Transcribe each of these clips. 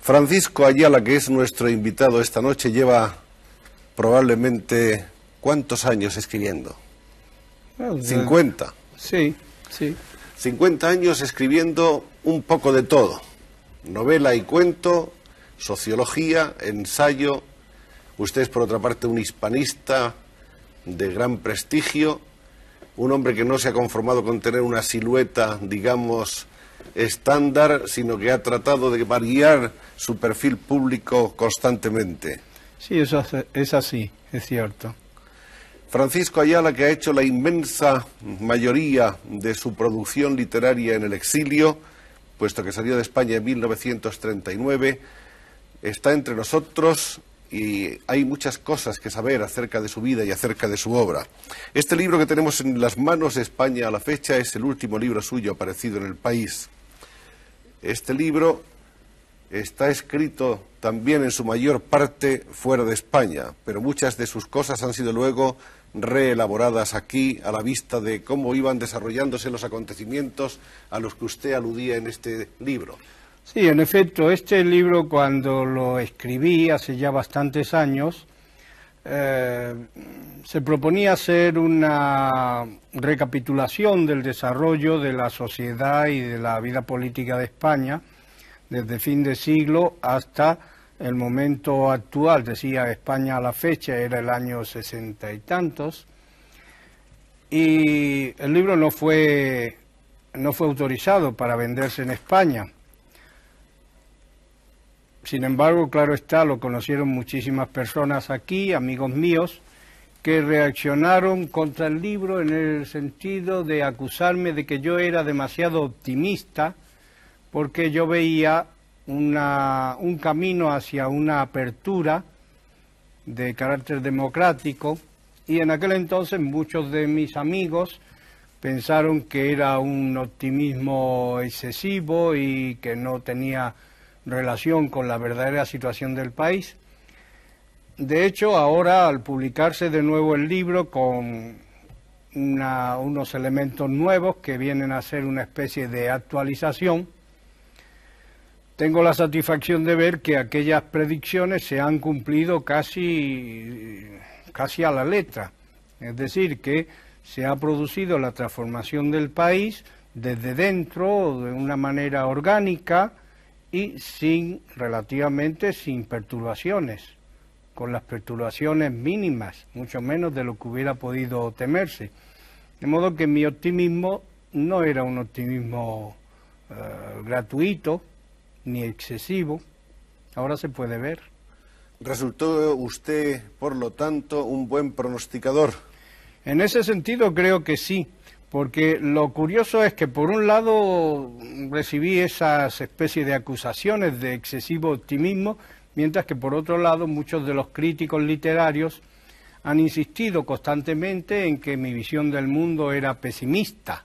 Francisco Ayala, que es nuestro invitado esta noche, lleva probablemente ¿cuántos años escribiendo? Bueno, 50. Sí, sí. 50 años escribiendo un poco de todo. Novela y cuento, sociología, ensayo. Usted es, por otra parte, un hispanista de gran prestigio, un hombre que no se ha conformado con tener una silueta, digamos, estándar, sino que ha tratado de variar su perfil público constantemente. Sí, eso es así, es cierto. Francisco Ayala, que ha hecho la inmensa mayoría de su producción literaria en el exilio, puesto que salió de España en 1939, está entre nosotros y hay muchas cosas que saber acerca de su vida y acerca de su obra. Este libro que tenemos en las manos, España a la fecha, es el último libro suyo aparecido en El País. Este libro está escrito también en su mayor parte fuera de España, pero muchas de sus cosas han sido luego reelaboradas aquí a la vista de cómo iban desarrollándose los acontecimientos a los que usted aludía en este libro. Sí, en efecto, este libro, cuando lo escribí hace ya bastantes años, se proponía hacer una recapitulación del desarrollo de la sociedad y de la vida política de España desde fin de siglo hasta el momento actual. Decía España a la fecha, era el año 60 y tantos, y el libro no fue autorizado para venderse en España. Sin embargo, claro está, lo conocieron muchísimas personas aquí, amigos míos, que reaccionaron contra el libro en el sentido de acusarme de que yo era demasiado optimista, porque yo veía un camino hacia una apertura de carácter democrático, y en aquel entonces muchos de mis amigos pensaron que era un optimismo excesivo y que no tenía relación con la verdadera situación del país. De hecho, ahora, al publicarse de nuevo el libro con unos elementos nuevos que vienen a ser una especie de actualización, tengo la satisfacción de ver que aquellas predicciones se han cumplido casi a la letra. Es decir, que se ha producido la transformación del país desde dentro de una manera orgánica y relativamente sin perturbaciones, con las perturbaciones mínimas, mucho menos de lo que hubiera podido temerse. De modo que mi optimismo no era un optimismo gratuito ni excesivo, ahora se puede ver. ¿Resultó usted, por lo tanto, un buen pronosticador? En ese sentido creo que sí, porque lo curioso es que por un lado recibí esas especies de acusaciones de excesivo optimismo, mientras que por otro lado muchos de los críticos literarios han insistido constantemente en que mi visión del mundo era pesimista.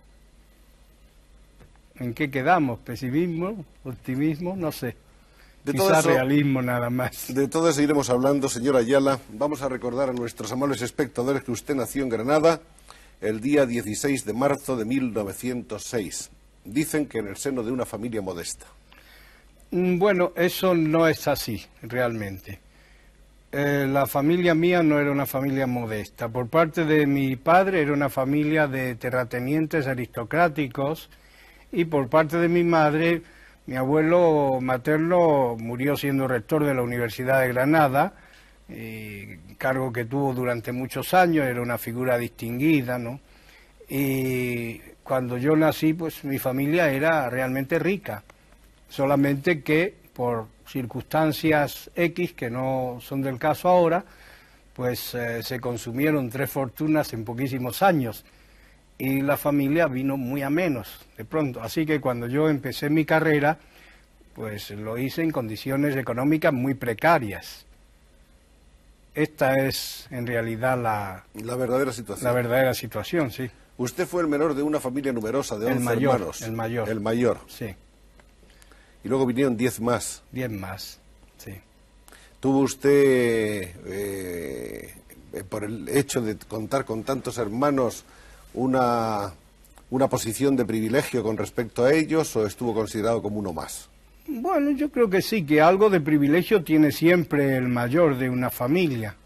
¿En qué quedamos? ¿Pesimismo? ¿Optimismo? No sé. Quizás realismo nada más. De todo eso iremos hablando, señor Ayala. Vamos a recordar a nuestros amables espectadores que usted nació en Granada el día 16 de marzo de 1906. Dicen que en el seno de una familia modesta. Bueno, eso no es así, realmente. La familia mía no era una familia modesta. Por parte de mi padre era una familia de terratenientes aristocráticos, y por parte de mi madre, mi abuelo materno murió siendo rector de la Universidad de Granada, cargo que tuvo durante muchos años, era una figura distinguida, ¿no? Y cuando yo nací, pues mi familia era realmente rica, solamente que por circunstancias X, que no son del caso ahora, pues se consumieron 3 fortunas en poquísimos años, y la familia vino muy a menos de pronto. Así que cuando yo empecé mi carrera, pues lo hice en condiciones económicas muy precarias. Esta es en realidad la verdadera situación. La verdadera situación, sí. Usted fue el menor de una familia numerosa de 11 hermanos. El mayor. El mayor. Sí. Y luego vinieron 10 más. 10 más, sí. ¿Tuvo usted, por el hecho de contar con tantos hermanos, una posición de privilegio con respecto a ellos, o estuvo considerado como uno más? Bueno, yo creo que sí, que algo de privilegio tiene siempre el mayor de una familia.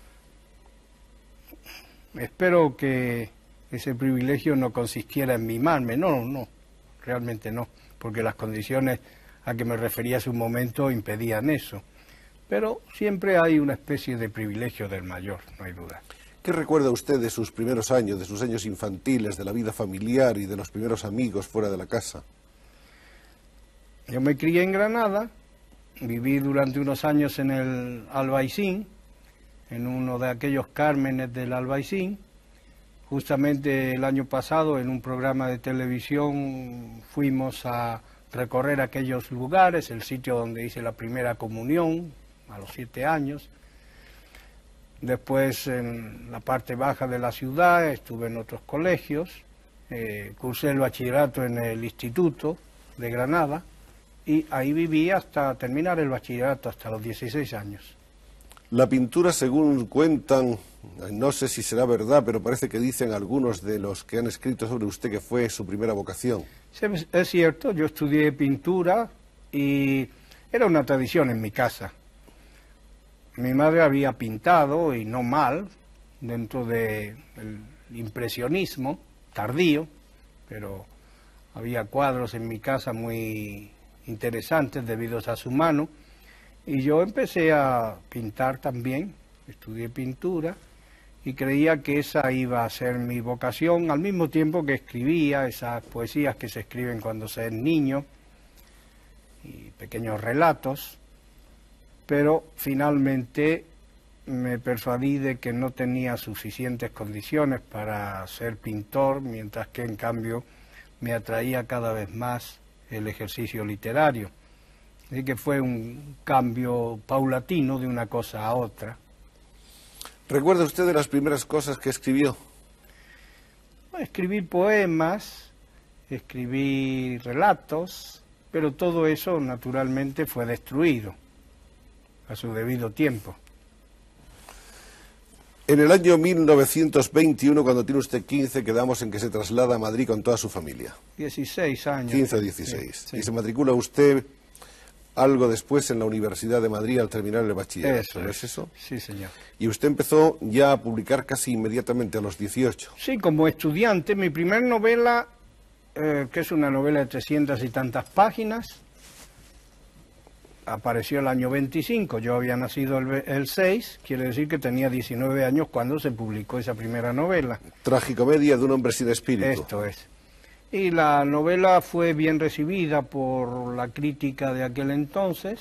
Espero que ese privilegio no consistiera en mimarme, no, realmente no, porque las condiciones a que me refería hace un momento impedían eso. Pero siempre hay una especie de privilegio del mayor, no hay duda. ¿Qué recuerda usted de sus primeros años, de sus años infantiles, de la vida familiar y de los primeros amigos fuera de la casa? Yo me crié en Granada, viví durante unos años en el Albaicín, en uno de aquellos cármenes del Albaicín. Justamente el año pasado, en un programa de televisión, fuimos a recorrer aquellos lugares, el sitio donde hice la primera comunión, a los 7 años. Después, en la parte baja de la ciudad, estuve en otros colegios, cursé el bachillerato en el Instituto de Granada, y ahí viví hasta terminar el bachillerato, hasta los 16 años. La pintura, según cuentan, no sé si será verdad, pero parece que dicen algunos de los que han escrito sobre usted que fue su primera vocación. Sí, es cierto, yo estudié pintura y era una tradición en mi casa. Mi madre había pintado, y no mal, dentro del impresionismo tardío, pero había cuadros en mi casa muy interesantes debido a su mano, y yo empecé a pintar también, estudié pintura y creía que esa iba a ser mi vocación, al mismo tiempo que escribía esas poesías que se escriben cuando se es niño y pequeños relatos, pero finalmente me persuadí de que no tenía suficientes condiciones para ser pintor, mientras que en cambio me atraía cada vez más el ejercicio literario. Así que fue un cambio paulatino de una cosa a otra. ¿Recuerda usted de las primeras cosas que escribió? Escribí poemas, escribí relatos, pero todo eso naturalmente fue destruido a su debido tiempo. En el año 1921, cuando tiene usted 15, quedamos en que se traslada a Madrid con toda su familia. 16 años. 15 o 16. Sí. Y se matricula usted algo después en la Universidad de Madrid al terminar el bachillerato, ¿no es eso? Sí, señor. Y usted empezó ya a publicar casi inmediatamente a los 18. Sí, como estudiante, mi primer novela, que es una novela de 300 y tantas páginas, apareció el año 25, yo había nacido el 6, quiere decir que tenía 19 años cuando se publicó esa primera novela. Tragicomedia de un hombre sin espíritu. Esto es. Y la novela fue bien recibida por la crítica de aquel entonces.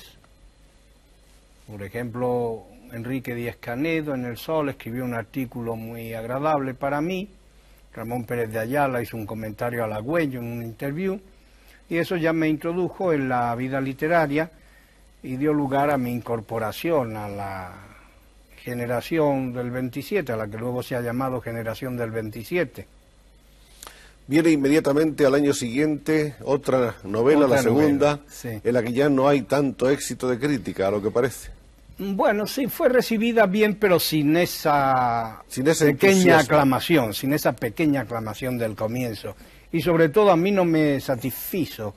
Por ejemplo, Enrique Díez Canedo en El Sol escribió un artículo muy agradable para mí. Ramón Pérez de Ayala hizo un comentario halagüeño en un interview. Y eso ya me introdujo en la vida literaria y dio lugar a mi incorporación a la generación del 27, a la que luego se ha llamado generación del 27. Viene inmediatamente al año siguiente otra novela, la segunda, sí, en la que ya no hay tanto éxito de crítica, a lo que parece. Bueno, sí, fue recibida bien, pero sin esa pequeña entusiasmo. aclamación, sin esa pequeña aclamación del comienzo. Y sobre todo a mí no me satisfizo,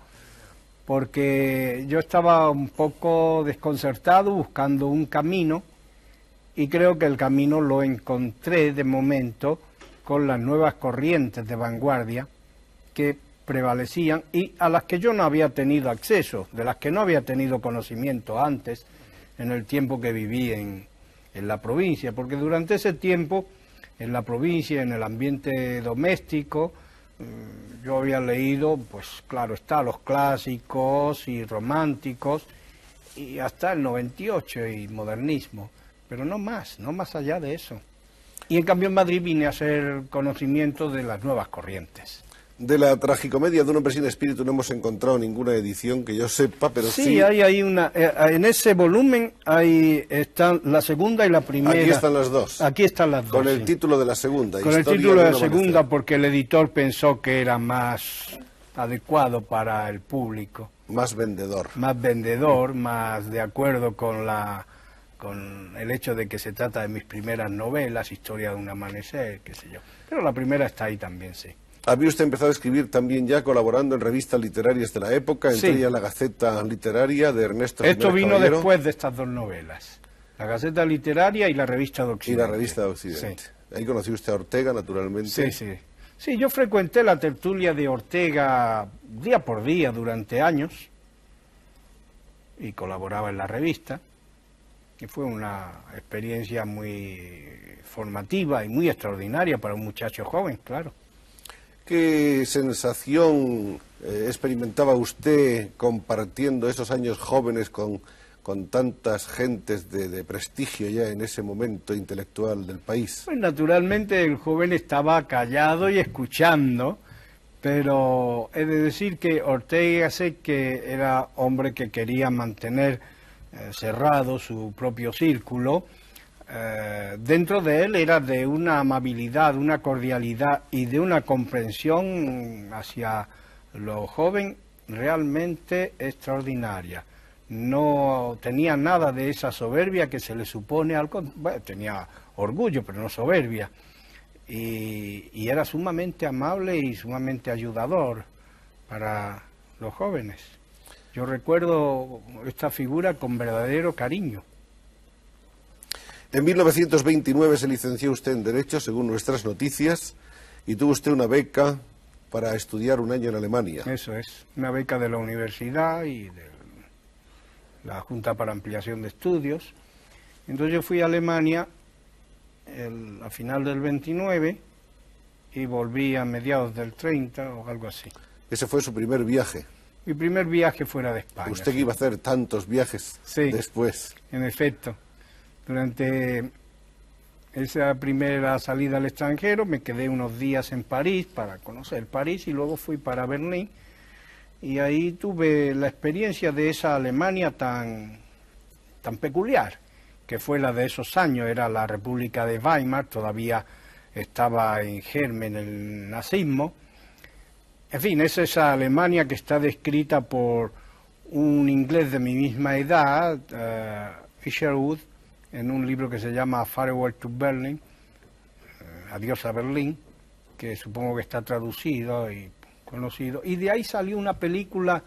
porque yo estaba un poco desconcertado buscando un camino, y creo que el camino lo encontré de momento con las nuevas corrientes de vanguardia que prevalecían y a las que yo no había tenido acceso, de las que no había tenido conocimiento antes, en el tiempo que viví en la provincia, porque durante ese tiempo, en la provincia, en el ambiente doméstico, yo había leído, pues claro está, los clásicos y románticos, y hasta el 98 y modernismo, pero no más allá de eso. Y en cambio en Madrid vine a hacer conocimiento de las nuevas corrientes. De la tragicomedia de un hombre sin espíritu no hemos encontrado ninguna edición que yo sepa, pero sí... Sí, hay una, en ese volumen ahí están la segunda y la primera. Aquí están las dos. Aquí están las dos. Con el sí. título de la segunda. Con el Historia título de un la amanecer. segunda porque el editor pensó que era más adecuado para el público. Más vendedor. Más vendedor, más de acuerdo con el hecho de que se trata de mis primeras novelas, Historia de un amanecer, qué sé yo. Pero la primera está ahí también, sí. Había usted empezado a escribir también ya colaborando en revistas literarias de la época, entre ellas La Gaceta Literaria de Ernesto Jiménez Esto vino Caballero. después de estas dos novelas, La Gaceta Literaria y La Revista de Occidente. Y La Revista de Occidente. Sí. Ahí conoció usted a Ortega, naturalmente. Sí, sí. Sí, yo frecuenté la tertulia de Ortega día por día durante años y colaboraba en la revista. Y fue una experiencia muy formativa y muy extraordinaria para un muchacho joven, claro. ¿Qué sensación experimentaba usted compartiendo esos años jóvenes con tantas gentes de prestigio ya en ese momento intelectual del país? Pues naturalmente el joven estaba callado y escuchando, pero he de decir que Ortega sé que era hombre que quería mantener cerrado su propio círculo. Dentro de él era de una amabilidad, una cordialidad y de una comprensión hacia lo joven realmente extraordinaria. No tenía nada de esa soberbia que se le supone al... Bueno, tenía orgullo, pero no soberbia. Y era sumamente amable y sumamente ayudador para los jóvenes. Yo recuerdo esta figura con verdadero cariño. En 1929 se licenció usted en Derecho, según nuestras noticias, y tuvo usted una beca para estudiar un año en Alemania. Eso es, una beca de la universidad y de la Junta para Ampliación de Estudios. Entonces yo fui a Alemania a final del 29 y volví a mediados del 30 o algo así. Ese fue su primer viaje. Mi primer viaje fuera de España. Usted que iba a hacer tantos viajes después. En efecto. Durante esa primera salida al extranjero me quedé unos días en París para conocer París y luego fui para Berlín y ahí tuve la experiencia de esa Alemania tan peculiar, que fue la de esos años, era la República de Weimar, todavía estaba en germen el nazismo. En fin, es esa Alemania que está descrita por un inglés de mi misma edad, Isherwood, en un libro que se llama Farewell to Berlin, Adiós a Berlín, que supongo que está traducido y conocido. Y de ahí salió una película,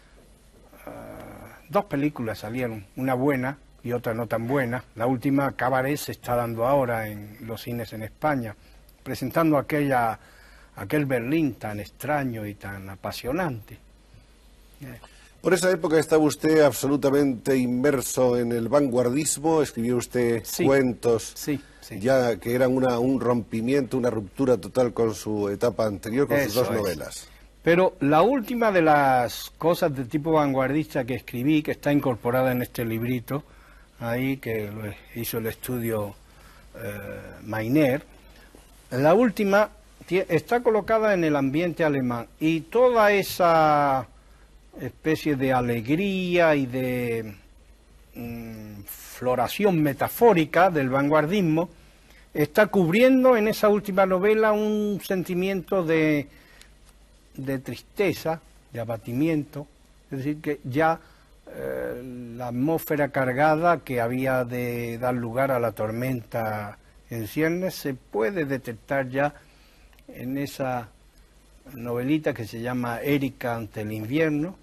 dos películas salieron, una buena y otra no tan buena. La última, Cabaret, se está dando ahora en los cines en España, presentando aquel Berlín tan extraño y tan apasionante. Por esa época estaba usted absolutamente inmerso en el vanguardismo, escribió usted cuentos, ya que eran un rompimiento, una ruptura total con su etapa anterior, con sus dos novelas. Pero la última de las cosas de tipo vanguardista que escribí, que está incorporada en este librito, ahí que lo hizo el estudio Mainer, la última está colocada en el ambiente alemán y toda esa especie de alegría y de floración metafórica del vanguardismo está cubriendo en esa última novela un sentimiento de tristeza, de abatimiento, es decir, que ya la atmósfera cargada que había de dar lugar a la tormenta en ciernes se puede detectar ya en esa novelita que se llama Erika ante el invierno,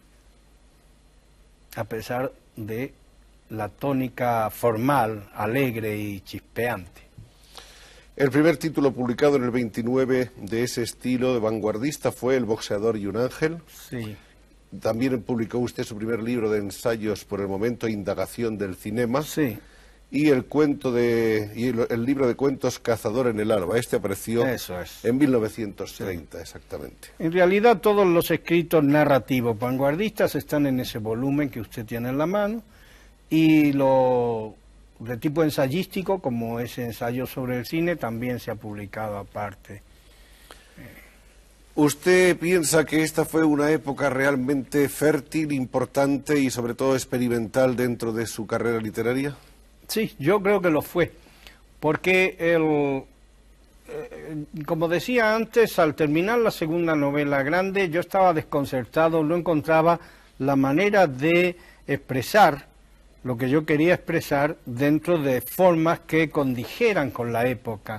a pesar de la tónica formal, alegre y chispeante. El primer título publicado en el 29 de ese estilo de vanguardista fue El boxeador y un ángel. Sí. También publicó usted su primer libro de ensayos, por el momento, Indagación del cinema. Sí. Y el libro de cuentos Cazador en el alba. Este apareció en 1930, exactamente. En realidad todos los escritos narrativos vanguardistas están en ese volumen que usted tiene en la mano, y lo de tipo ensayístico, como ese ensayo sobre el cine, también se ha publicado aparte. ¿Usted piensa que esta fue una época realmente fértil, importante y sobre todo experimental dentro de su carrera literaria? Sí, yo creo que lo fue, porque como decía antes, al terminar la segunda novela grande, yo estaba desconcertado, no encontraba la manera de expresar lo que yo quería expresar dentro de formas que condijeran con la época.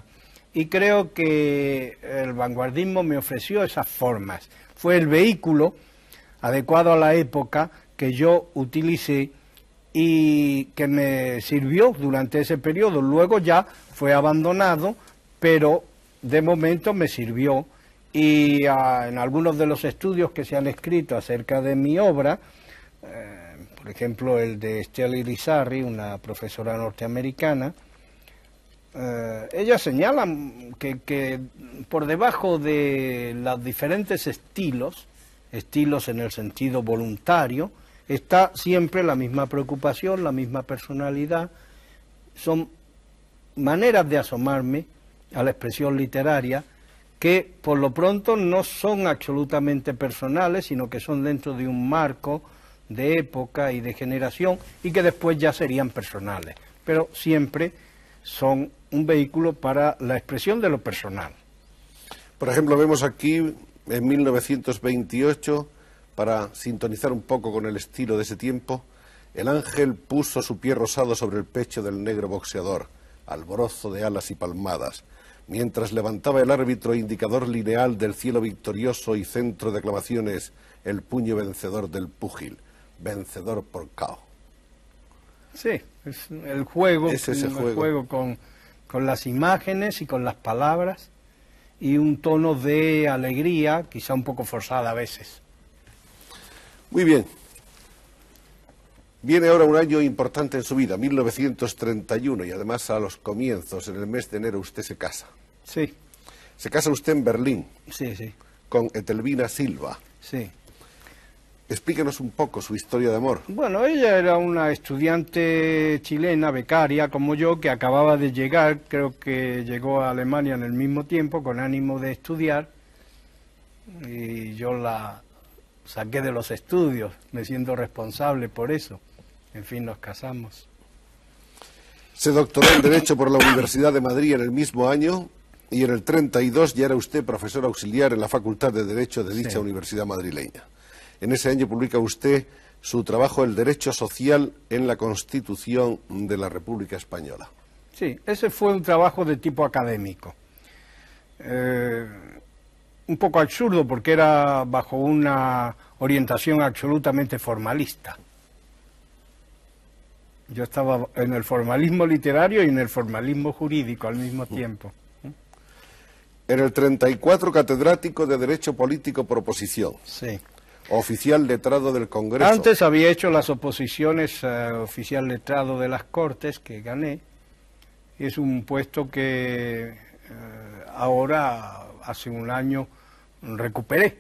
y creo que el vanguardismo me ofreció esas formas. Fue el vehículo adecuado a la época que yo utilicé y que me sirvió durante ese periodo. Luego ya fue abandonado, pero de momento me sirvió, y en algunos de los estudios que se han escrito acerca de mi obra, por ejemplo el de Estela Irizarry, una profesora norteamericana, ella señala que por debajo de los diferentes estilos en el sentido voluntario, está siempre la misma preocupación, la misma personalidad. Son maneras de asomarme a la expresión literaria que por lo pronto no son absolutamente personales, sino que son dentro de un marco de época y de generación, y que después ya serían personales, pero siempre son un vehículo para la expresión de lo personal. Por ejemplo, vemos aquí en 1928, para sintonizar un poco con el estilo de ese tiempo, el ángel puso su pie rosado sobre el pecho del negro boxeador, alborozo de alas y palmadas, mientras levantaba el árbitro indicador lineal del cielo victorioso y centro de aclamaciones el puño vencedor del púgil, vencedor por KO. Sí, es el juego, juego con las imágenes y con las palabras, y un tono de alegría, quizá un poco forzada a veces. Muy bien. Viene ahora un año importante en su vida, 1931, y además a los comienzos, en el mes de enero, usted se casa. Sí. Se casa usted en Berlín. Sí, sí. Con Etelvina Silva. Sí. Explíquenos un poco su historia de amor. Bueno, ella era una estudiante chilena, becaria, como yo, que acababa de llegar, creo que llegó a Alemania en el mismo tiempo, con ánimo de estudiar, y yo la saqué de los estudios, me siento responsable por eso. En fin, nos casamos. Se doctoró en Derecho por la Universidad de Madrid en el mismo año, y en el 32 ya era usted profesor auxiliar en la Facultad de Derecho de dicha universidad madrileña. En ese año publica usted su trabajo El Derecho Social en la Constitución de la República Española. Sí, ese fue un trabajo de tipo académico. Un poco absurdo porque era bajo una orientación absolutamente formalista. Yo estaba en el formalismo literario y en el formalismo jurídico al mismo tiempo. En el 34, catedrático de Derecho Político por oposición. Sí. Oficial letrado del Congreso. Antes había hecho las oposiciones oficial letrado de las Cortes, que gané. Es un puesto que ahora, hace un año, recuperé.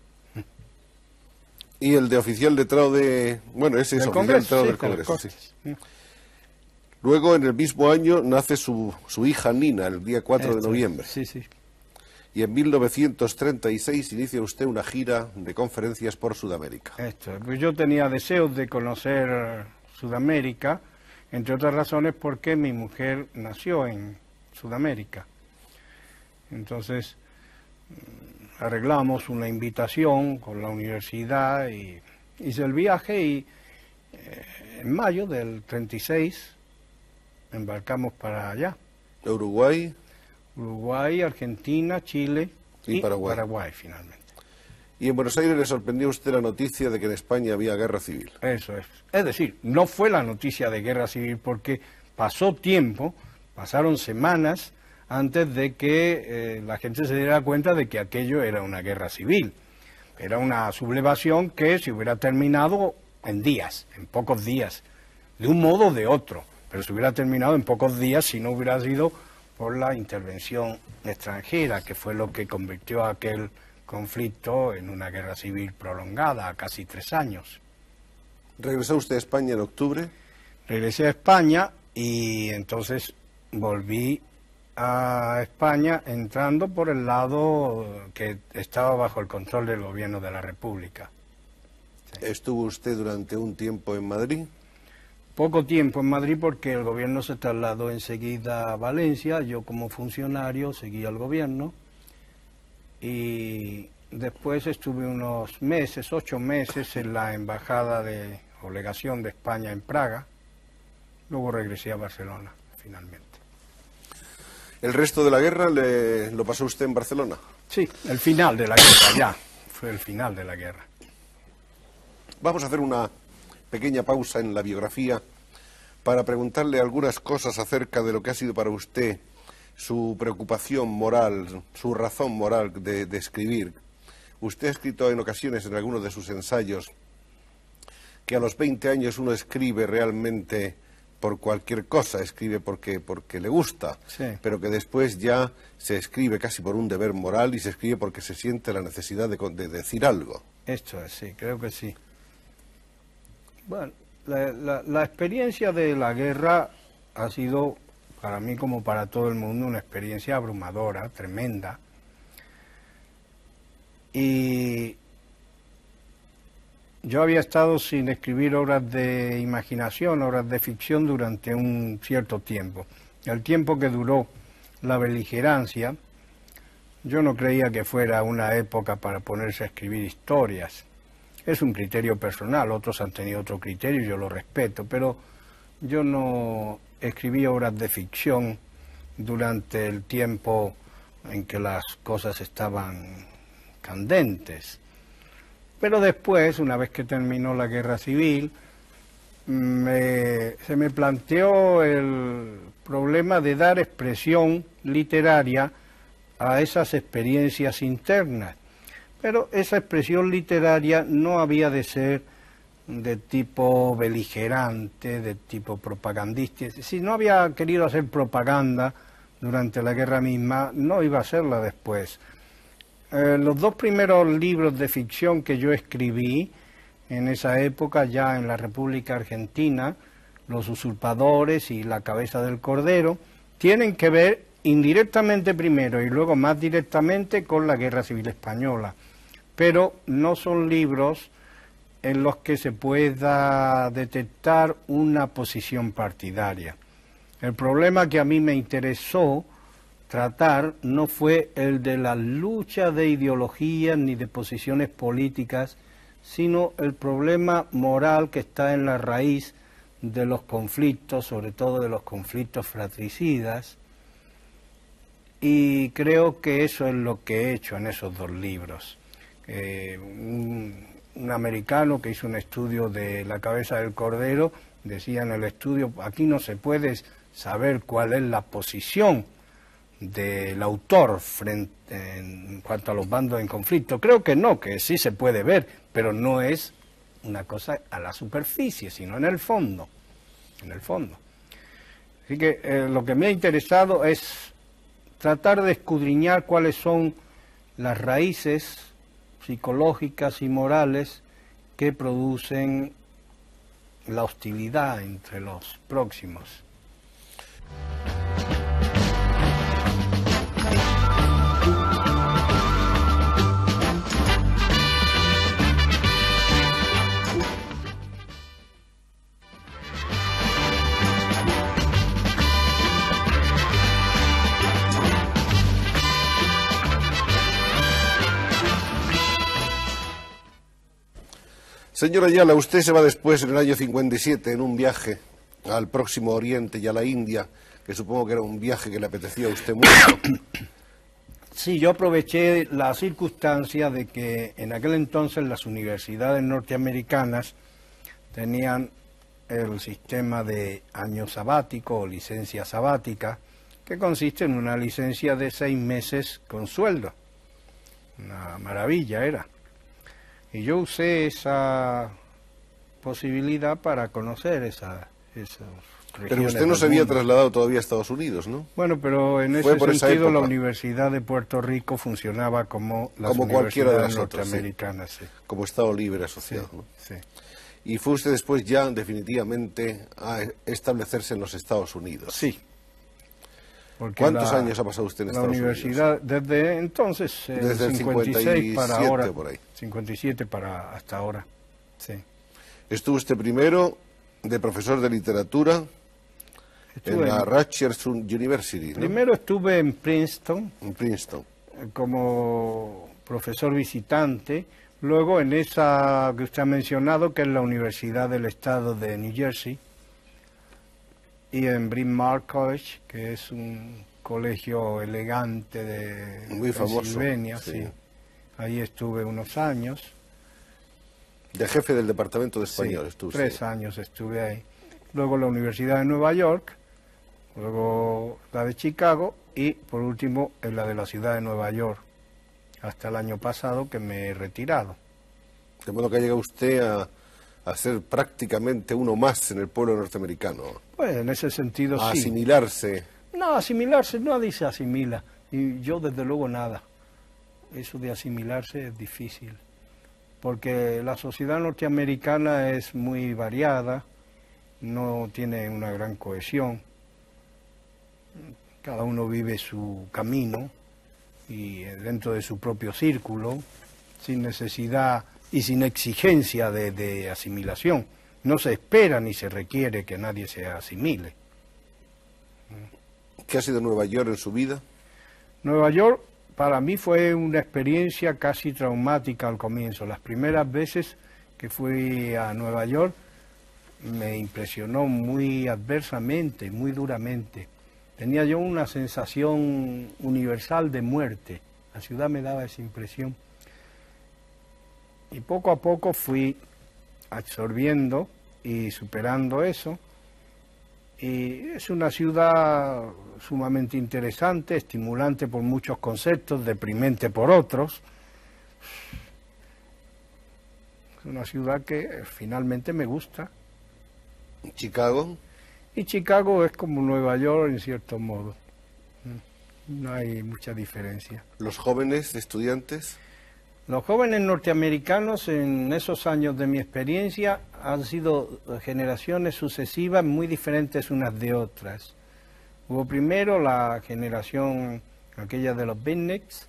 Y el de oficial letrado de... Bueno, ese es oficial letrado del Congreso. Sí. Luego, en el mismo año, nace su hija Nina, el día 4 de noviembre. Sí, sí. Y en 1936 inicia usted una gira de conferencias por Sudamérica. Pues yo tenía deseos de conocer Sudamérica, entre otras razones porque mi mujer nació en Sudamérica. Entonces arreglamos una invitación con la universidad y hice el viaje, y en mayo del 36 embarcamos para allá. Uruguay, Argentina, Chile y Paraguay finalmente. Y en Buenos Aires le sorprendió a usted la noticia de que en España había guerra civil. Eso es. Es decir, no fue la noticia de guerra civil porque pasó tiempo, pasaron semanas antes de que la gente se diera cuenta de que aquello era una guerra civil. Era una sublevación que se hubiera terminado en días, en pocos días, de un modo o de otro, pero se hubiera terminado en pocos días si no hubiera sido por la intervención extranjera, que fue lo que convirtió aquel conflicto en una guerra civil prolongada, a casi 3 años. ¿Regresó usted a España en octubre? Regresé a España y entonces volví a España entrando por el lado que estaba bajo el control del gobierno de la República. Sí. ¿Estuvo usted durante un tiempo en Madrid? Poco tiempo en Madrid porque el gobierno se trasladó enseguida a Valencia. Yo como funcionario seguí al gobierno y después estuve unos meses, 8 meses en la embajada o legación de España en Praga. Luego regresé a Barcelona finalmente. ¿El resto de la guerra lo pasó usted en Barcelona? Sí, el final de la guerra ya, fue el final de la guerra. Vamos a hacer una pequeña pausa en la biografía para preguntarle algunas cosas acerca de lo que ha sido para usted su preocupación moral, su razón moral de escribir. Usted ha escrito en ocasiones en algunos de sus ensayos que a los 20 años uno escribe realmente por cualquier cosa, escribe porque le gusta, sí, pero que después ya se escribe casi por un deber moral y se escribe porque se siente la necesidad de decir algo. Esto es, sí, creo que sí. Bueno, la experiencia de la guerra ha sido, para mí como para todo el mundo, una experiencia abrumadora, tremenda. Y yo había estado sin escribir obras de imaginación, obras de ficción durante un cierto tiempo. El tiempo que duró la beligerancia, yo no creía que fuera una época para ponerse a escribir historias. Es un criterio personal, otros han tenido otro criterio y yo lo respeto, pero yo no escribí obras de ficción durante el tiempo en que las cosas estaban candentes. Pero después, una vez que terminó la guerra civil, se me planteó el problema de dar expresión literaria a esas experiencias internas. Pero esa expresión literaria no había de ser de tipo beligerante, de tipo propagandista. Si no había querido hacer propaganda durante la guerra misma, no iba a hacerla después. Los dos primeros libros de ficción que yo escribí en esa época, ya en la República Argentina, Los usurpadores y La cabeza del cordero, tienen que ver indirectamente primero y luego más directamente con la Guerra Civil Española. Pero no son libros en los que se pueda detectar una posición partidaria. El problema que a mí me interesó tratar no fue el de la lucha de ideologías ni de posiciones políticas, sino el problema moral que está en la raíz de los conflictos, sobre todo de los conflictos fratricidas, y creo que eso es lo que he hecho en esos dos libros. Un americano que hizo un estudio de La cabeza del cordero decía en el estudio: aquí no se puede saber cuál es la posición del autor en cuanto a los bandos en conflicto. Creo que no, que sí se puede ver, pero no es una cosa a la superficie, sino en el fondo. En el fondo. Así que lo que me ha interesado es tratar de escudriñar cuáles son las raíces psicológicas y morales que producen la hostilidad entre los próximos. Señor Ayala, usted se va después, en el año 57, en un viaje al Próximo Oriente y a la India, que supongo que era un viaje que le apetecía a usted mucho. Sí, yo aproveché la circunstancia de que en aquel entonces las universidades norteamericanas tenían el sistema de año sabático o licencia sabática, que consiste en una licencia de 6 meses con sueldo. Una maravilla era. Y yo usé esa posibilidad para conocer esas regiones. Pero usted no se había trasladado todavía a Estados Unidos, ¿no? Bueno, pero en ese sentido la Universidad de Puerto Rico funcionaba como las universidades norteamericanas. Sí. Como Estado libre asociado, sí, ¿no? Sí. Y fue usted después ya definitivamente a establecerse en los Estados Unidos. Sí. ¿Cuántos años ha pasado usted en Estados universidad, Unidos? Desde entonces, desde el 56 para ahora, por ahí. 57 para hasta ahora, sí. Estuvo usted primero de profesor de literatura en la Rutgers University, ¿no? Primero estuve en Princeton. En Princeton. Como profesor visitante, luego en esa que usted ha mencionado, que es la Universidad del Estado de New Jersey, y en Bryn Mawr College, que es un colegio elegante de muy famoso, Pensilvania, sí. sí. Ahí estuve unos años. De jefe del departamento de español Sí, estuvo. 3 años estuve ahí. Luego la Universidad de Nueva York, luego la de Chicago y por último en la de la ciudad de Nueva York, hasta el año pasado que me he retirado. De modo que ha llegado usted a ser prácticamente uno más en el pueblo norteamericano. Pues en ese sentido A sí. asimilarse. No, asimilarse, nadie se asimila. Y yo desde luego nada. Eso de asimilarse es difícil. Porque la sociedad norteamericana es muy variada, no tiene una gran cohesión. Cada uno vive su camino y dentro de su propio círculo, sin necesidad y sin exigencia de asimilación. No se espera ni se requiere que nadie se asimile. ¿Qué ha sido Nueva York en su vida? Nueva York para mí fue una experiencia casi traumática al comienzo. Las primeras veces que fui a Nueva York me impresionó muy adversamente, muy duramente. Tenía yo una sensación universal de muerte. La ciudad me daba esa impresión. Y poco a poco fui absorbiendo y superando eso. Y es una ciudad sumamente interesante, estimulante por muchos conceptos, deprimente por otros. Es una ciudad que finalmente me gusta. Chicago. Y Chicago es como Nueva York en cierto modo. No hay mucha diferencia. ¿Los jóvenes estudiantes? Los jóvenes norteamericanos en esos años de mi experiencia han sido generaciones sucesivas muy diferentes unas de otras. Hubo primero la generación aquella de los beatniks,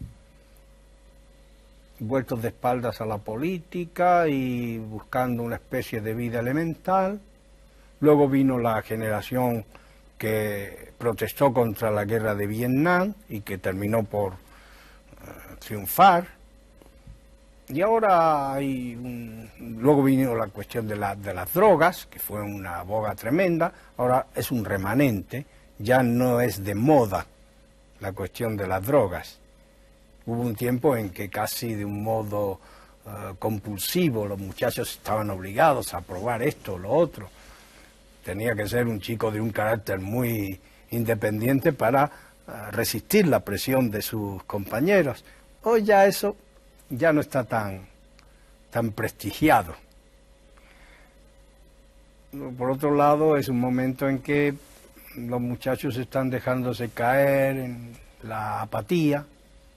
vueltos de espaldas a la política y buscando una especie de vida elemental. Luego vino la generación que protestó contra la guerra de Vietnam y que terminó por triunfar. Y ahora luego vino la cuestión de las drogas, que fue una boga tremenda. Ahora es un remanente, ya no es de moda la cuestión de las drogas. Hubo un tiempo en que casi de un modo compulsivo los muchachos estaban obligados a probar esto o lo otro. Tenía que ser un chico de un carácter muy independiente para resistir la presión de sus compañeros. Hoy ya eso ya no está tan prestigiado. Por otro lado, es un momento en que los muchachos están dejándose caer en la apatía.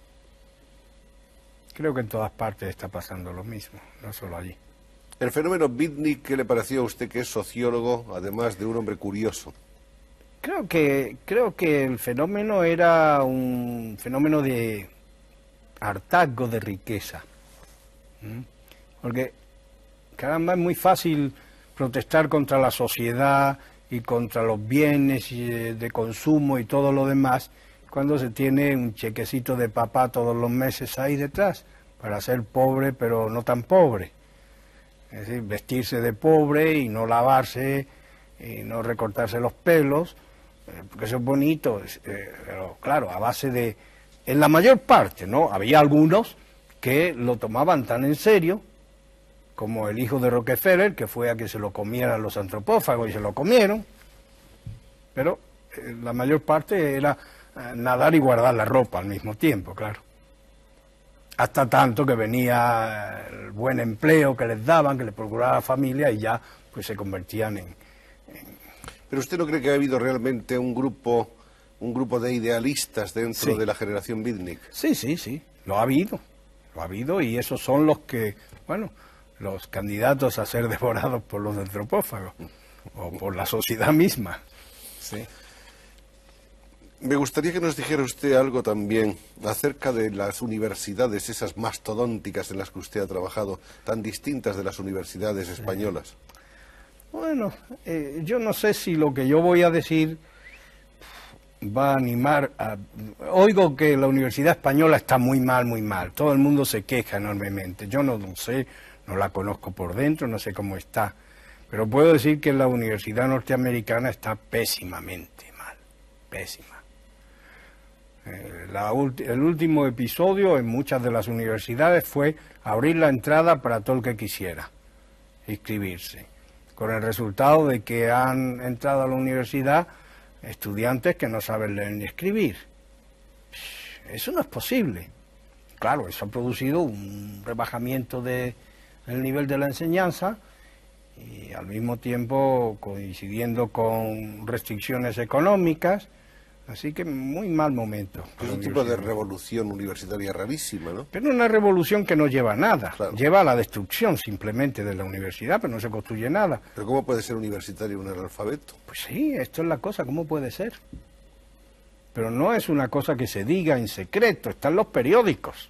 Creo que en todas partes está pasando lo mismo, no solo allí. El fenómeno beatnik, ¿qué le pareció a usted, que es sociólogo, además de un hombre curioso? Creo que el fenómeno era un fenómeno de hartazgo de riqueza. Porque, caramba, es muy fácil protestar contra la sociedad y contra los bienes de consumo y todo lo demás cuando se tiene un chequecito de papá todos los meses ahí detrás para ser pobre pero no tan pobre. Es decir, vestirse de pobre y no lavarse y no recortarse los pelos, porque eso es bonito, pero claro, a base de... En la mayor parte, ¿no? Había algunos que lo tomaban tan en serio, como el hijo de Rockefeller, que fue a que se lo comieran los antropófagos y se lo comieron, pero la mayor parte era nadar y guardar la ropa al mismo tiempo, claro. Hasta tanto que venía el buen empleo que les daban, que les procuraba la familia y ya pues se convertían en... ¿Pero usted no cree que ha habido realmente un grupo de idealistas dentro Sí. de la generación beatnik? Sí, lo ha habido y esos son los que, bueno, los candidatos a ser devorados por los antropófagos o por la sociedad misma. Sí. Me gustaría que nos dijera usted algo también acerca de las universidades, esas mastodónticas en las que usted ha trabajado, tan distintas de las universidades españolas. Bueno, yo no sé si lo que yo voy a decir va a animar a... Oigo que la Universidad Española está muy mal, todo el mundo se queja enormemente. Yo no sé, no la conozco por dentro, no sé cómo está, pero puedo decir que la Universidad Norteamericana está pésimamente mal, pésima. El último episodio en muchas de las universidades fue abrir la entrada para todo el que quisiera inscribirse, con el resultado de que han entrado a la universidad estudiantes que no saben leer ni escribir. Eso no es posible. Claro, eso ha producido un rebajamiento del nivel de la enseñanza y al mismo tiempo coincidiendo con restricciones económicas, así que muy mal momento. Es un tipo de revolución universitaria rarísima, ¿no? Pero una revolución que no lleva a nada, claro. Lleva a la destrucción simplemente de la universidad, pero no se construye nada. ¿Pero cómo puede ser universitario un analfabeto? Pues sí, esto es la cosa, ¿cómo puede ser? Pero no es una cosa que se diga en secreto, está en los periódicos.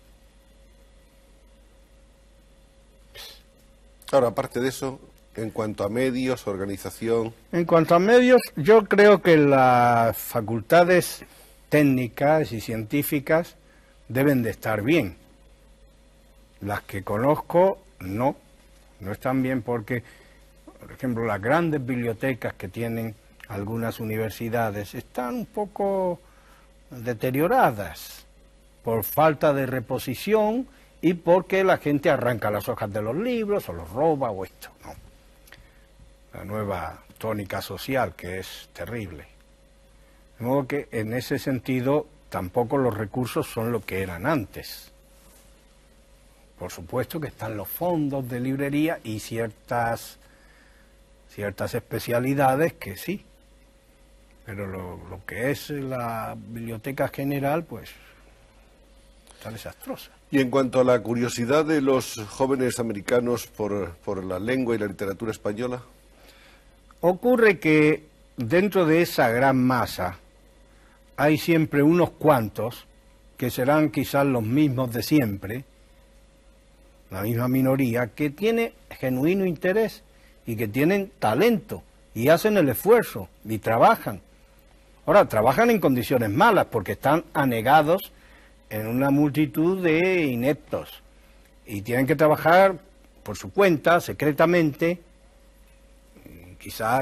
Ahora, aparte de eso, en cuanto a medios, organización... En cuanto a medios, yo creo que las facultades técnicas y científicas deben de estar bien. Las que conozco, no están bien porque, por ejemplo, las grandes bibliotecas que tienen algunas universidades están un poco deterioradas por falta de reposición y porque la gente arranca las hojas de los libros o los roba o esto, ¿no? La nueva tónica social que es terrible. De modo que en ese sentido tampoco los recursos son lo que eran antes. Por supuesto que están los fondos de librería y ciertas especialidades que sí, pero lo que es la biblioteca general, pues, está desastrosa. Y en cuanto a la curiosidad de los jóvenes americanos por la lengua y la literatura española... Ocurre que dentro de esa gran masa hay siempre unos cuantos que serán quizás los mismos de siempre, la misma minoría, que tiene genuino interés y que tienen talento y hacen el esfuerzo y trabajan. Ahora, trabajan en condiciones malas porque están anegados en una multitud de ineptos y tienen que trabajar por su cuenta, secretamente, quizá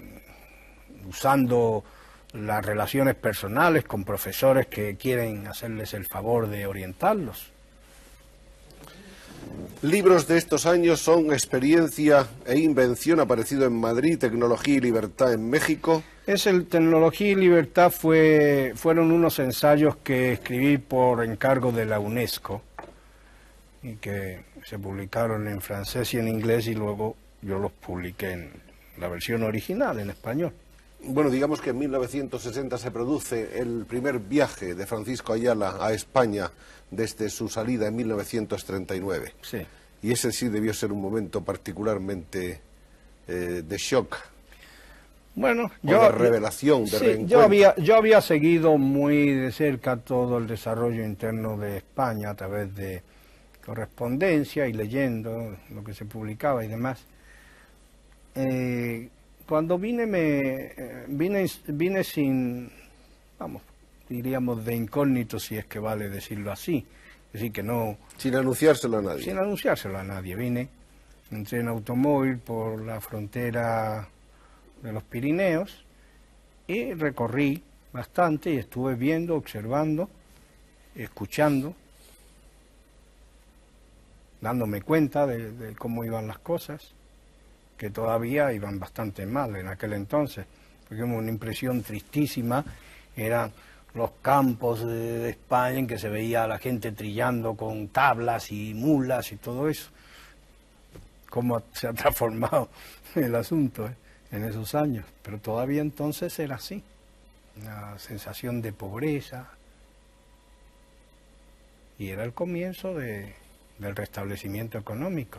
usando las relaciones personales con profesores que quieren hacerles el favor de orientarlos. Libros de estos años son Experiencia e Invención, aparecido en Madrid, Tecnología y Libertad en México. El Tecnología y Libertad fueron unos ensayos que escribí por encargo de la UNESCO y que se publicaron en francés y en inglés y luego yo los publiqué en la versión original, en español. Bueno, digamos que en 1960 se produce el primer viaje de Francisco Ayala a España desde su salida en 1939. Sí. Y ese sí debió ser un momento particularmente de shock. Bueno, de revelación, de reencuentro. Yo había seguido muy de cerca todo el desarrollo interno de España a través de correspondencia y leyendo lo que se publicaba y demás. Cuando vine sin, vamos, diríamos de incógnito, si es que vale decirlo así. Es decir, que no... Sin anunciárselo a nadie. Sin anunciárselo a nadie. Entré en automóvil por la frontera de los Pirineos y recorrí bastante y estuve viendo, observando, escuchando, dándome cuenta de cómo iban las cosas, que todavía iban bastante mal en aquel entonces, porque una impresión tristísima, eran los campos de España en que se veía a la gente trillando con tablas y mulas y todo eso. Cómo se ha transformado el asunto en esos años, pero todavía entonces era así, una sensación de pobreza, y era el comienzo del restablecimiento económico.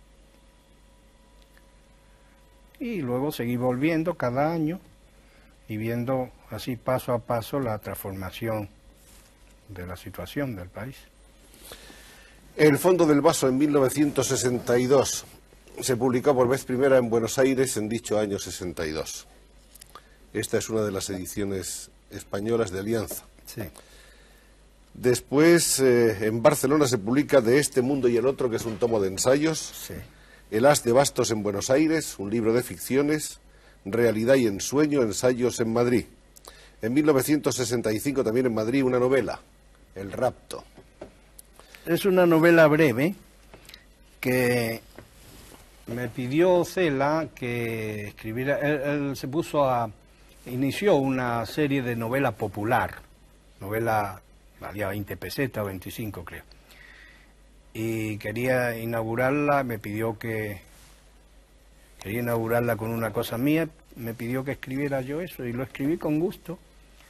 Y luego seguí volviendo cada año y viendo así paso a paso la transformación de la situación del país. El Fondo del Vaso en 1962 se publicó por vez primera en Buenos Aires en dicho año 62. Esta es una de las ediciones españolas de Alianza. Sí. Después en Barcelona se publica De este mundo y el otro, que es un tomo de ensayos. Sí. El As de Bastos en Buenos Aires, un libro de ficciones. Realidad y ensueño, ensayos en Madrid. En 1965 también en Madrid una novela, El rapto. Es una novela breve que me pidió Cela que escribiera. Él se inició una serie de novela popular. Novela valía 20 pesetas o 25 creo. Y quería inaugurarla, me pidió que... Quería inaugurarla con una cosa mía, me pidió que escribiera yo eso y lo escribí con gusto.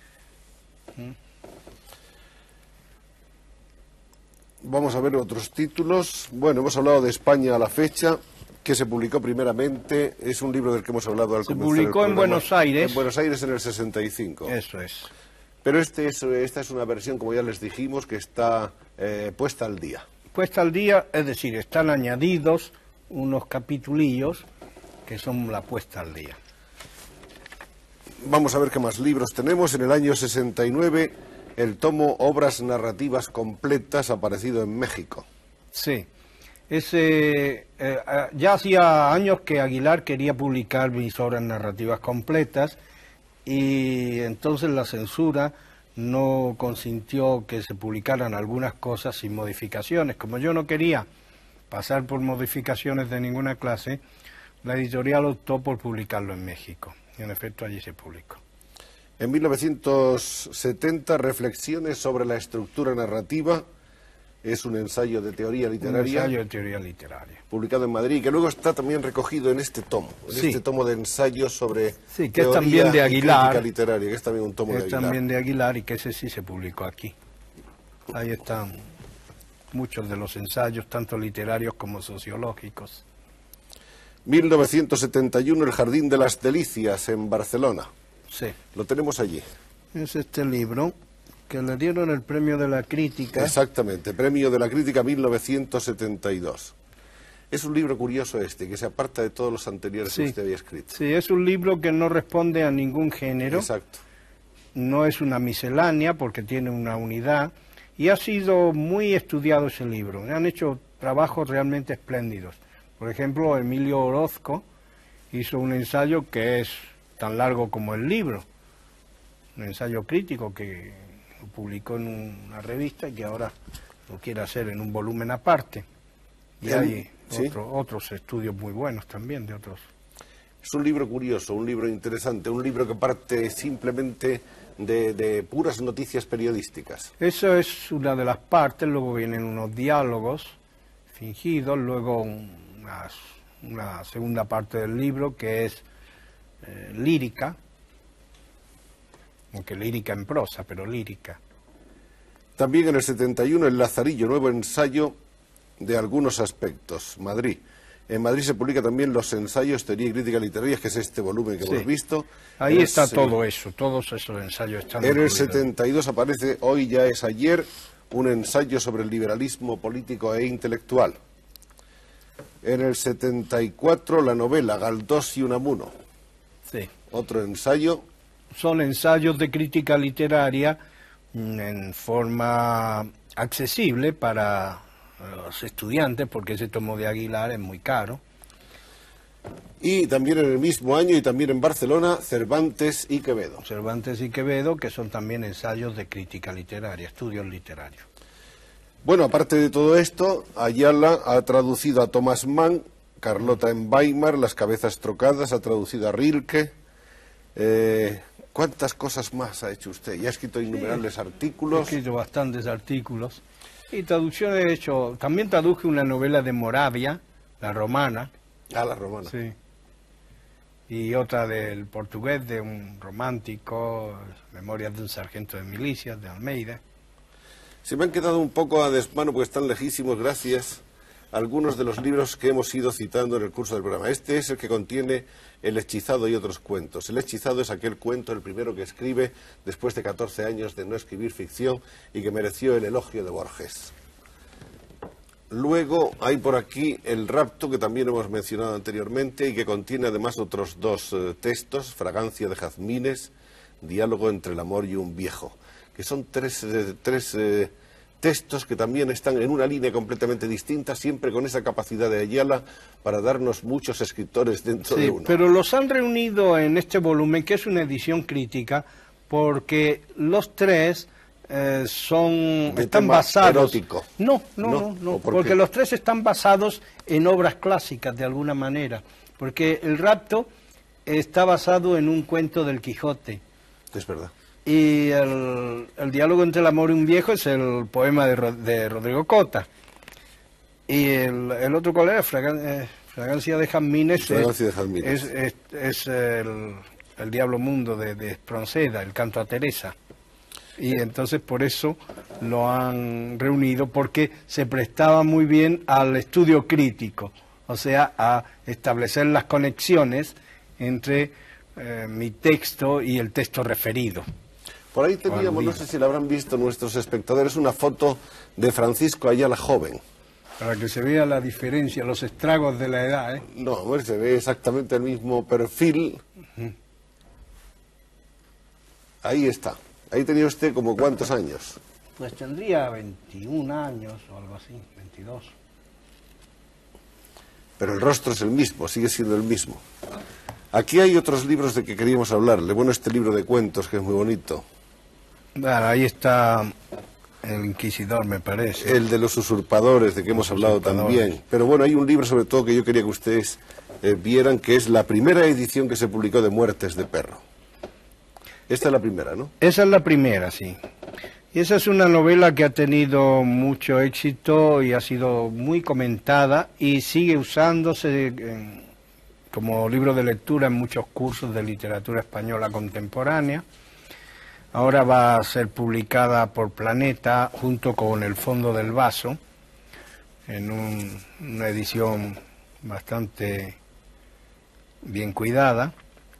Vamos a ver otros títulos. Bueno, hemos hablado de España a la fecha, que se publicó primeramente. Es un libro del que hemos hablado al comenzar el programa. Se publicó en Buenos Aires. En Buenos Aires en el 65. Eso es. Pero esta es una versión, como ya les dijimos, que está puesta al día. Puesta al día, es decir, están añadidos unos capitulillos que son la puesta al día. Vamos a ver qué más libros tenemos. En el año 69, el tomo Obras Narrativas Completas, aparecido en México. Sí. Ya hacía años que Aguilar quería publicar mis obras narrativas completas y entonces la censura no consintió que se publicaran algunas cosas sin modificaciones. Como yo no quería pasar por modificaciones de ninguna clase, la editorial optó por publicarlo en México. Y en efecto allí se publicó. En 1970, Reflexiones sobre la estructura narrativa. Es un ensayo de teoría literaria. Un ensayo de teoría literaria. Publicado en Madrid, que luego está también recogido en este tomo. En este tomo de ensayos sobre que es también de Aguilar. Crítica literaria, que es también un tomo de Aguilar. Es también de Aguilar y que ese sí se publicó aquí. Ahí están muchos de los ensayos, tanto literarios como sociológicos. 1971, El Jardín de las Delicias, en Barcelona. Sí. Lo tenemos allí. Es este libro que le dieron el Premio de la Crítica. Exactamente, Premio de la Crítica 1972. Es un libro curioso que se aparta de todos los anteriores que usted había escrito. Sí, es un libro que no responde a ningún género. Exacto. No es una miscelánea porque tiene una unidad y ha sido muy estudiado ese libro. Han hecho trabajos realmente espléndidos. Por ejemplo, Emilio Orozco hizo un ensayo que es tan largo como el libro, un ensayo crítico que lo publicó en una revista y que ahora lo quiere hacer en un volumen aparte. Y hay otros estudios muy buenos también de otros. Es un libro curioso, un libro interesante, un libro que parte simplemente de puras noticias periodísticas. Eso es una de las partes, luego vienen unos diálogos fingidos, luego una segunda parte del libro que es lírica, aunque lírica en prosa, pero lírica. También en el 71, El Lazarillo, nuevo ensayo de algunos aspectos, Madrid. En Madrid se publica también Los ensayos, teoría y crítica literaria, que es este volumen que hemos visto. Ahí está todo eso, todos esos ensayos están en el 72 aparece Hoy ya es ayer, un ensayo sobre el liberalismo político e intelectual. En el 74, la novela Galdós y Unamuno. Sí. Otro ensayo. Son ensayos de crítica literaria en forma accesible para los estudiantes, porque ese tomo de Aguilar es muy caro. Y también en el mismo año y también en Barcelona, Cervantes y Quevedo. Cervantes y Quevedo, que son también ensayos de crítica literaria, estudios literarios. Bueno, aparte de todo esto, Ayala ha traducido a Thomas Mann, Carlota en Weimar, Las cabezas trocadas, ha traducido a Rilke. ¿Cuántas cosas más ha hecho usted? Ya ha escrito innumerables artículos. He escrito bastantes artículos. Y traducciones he hecho. También traduje una novela de Moravia, La Romana. Ah, La Romana. Sí. Y otra del portugués, de un romántico, Memorias de un sargento de milicias, de Almeida. Se me han quedado un poco a desmano porque están lejísimos, gracias a algunos de los libros que hemos ido citando en el curso del programa. Este es el que contiene El hechizado y otros cuentos. El hechizado es aquel cuento, el primero que escribe después de 14 años de no escribir ficción y que mereció el elogio de Borges. Luego hay por aquí El rapto, que también hemos mencionado anteriormente y que contiene además otros dos textos, Fragancia de jazmines, Diálogo entre el amor y un viejo, que son tres textos que también están en una línea completamente distinta, siempre con esa capacidad de Ayala para darnos muchos escritores dentro de uno. Pero los han reunido en este volumen, que es una edición crítica, porque los tres están tema basados... erótico. No, ¿Por porque qué? los tres están basados en obras clásicas de alguna manera, porque el rapto está basado en un cuento del Quijote. Es verdad. Y el diálogo entre el amor y un viejo es el poema de Rodrigo Cota. Y el otro colega, Fragancia de Jazmines, Fragancia de Jazmines. es el Diablo Mundo de Espronceda, el canto a Teresa. Y entonces por eso lo han reunido, porque se prestaba muy bien al estudio crítico, o sea, a establecer las conexiones entre mi texto y el texto referido. Por ahí teníamos, no sé si la habrán visto nuestros espectadores, una foto de Francisco Ayala joven. Para que se vea la diferencia, los estragos de la edad, ¿eh? No, hombre, se ve exactamente el mismo perfil. Ahí está. Ahí tenía usted como ¿cuántos años? Pues tendría 21 años o algo así, 22. Pero el rostro es el mismo, sigue siendo el mismo. Aquí hay otros libros de que queríamos hablarle. Bueno, este libro de cuentos que es muy bonito. Bueno, ahí está el Inquisidor, me parece. El de los usurpadores, de que hemos hablado también. Pero bueno, hay un libro sobre todo que yo quería que ustedes vieran, que es la primera edición que se publicó de Muertes de Perro. Esta es la primera, ¿no? Esa es la primera, sí. Y esa es una novela que ha tenido mucho éxito y ha sido muy comentada y sigue usándose como libro de lectura en muchos cursos de literatura española contemporánea. Ahora va a ser publicada por Planeta junto con El Fondo del Vaso, en una edición bastante bien cuidada.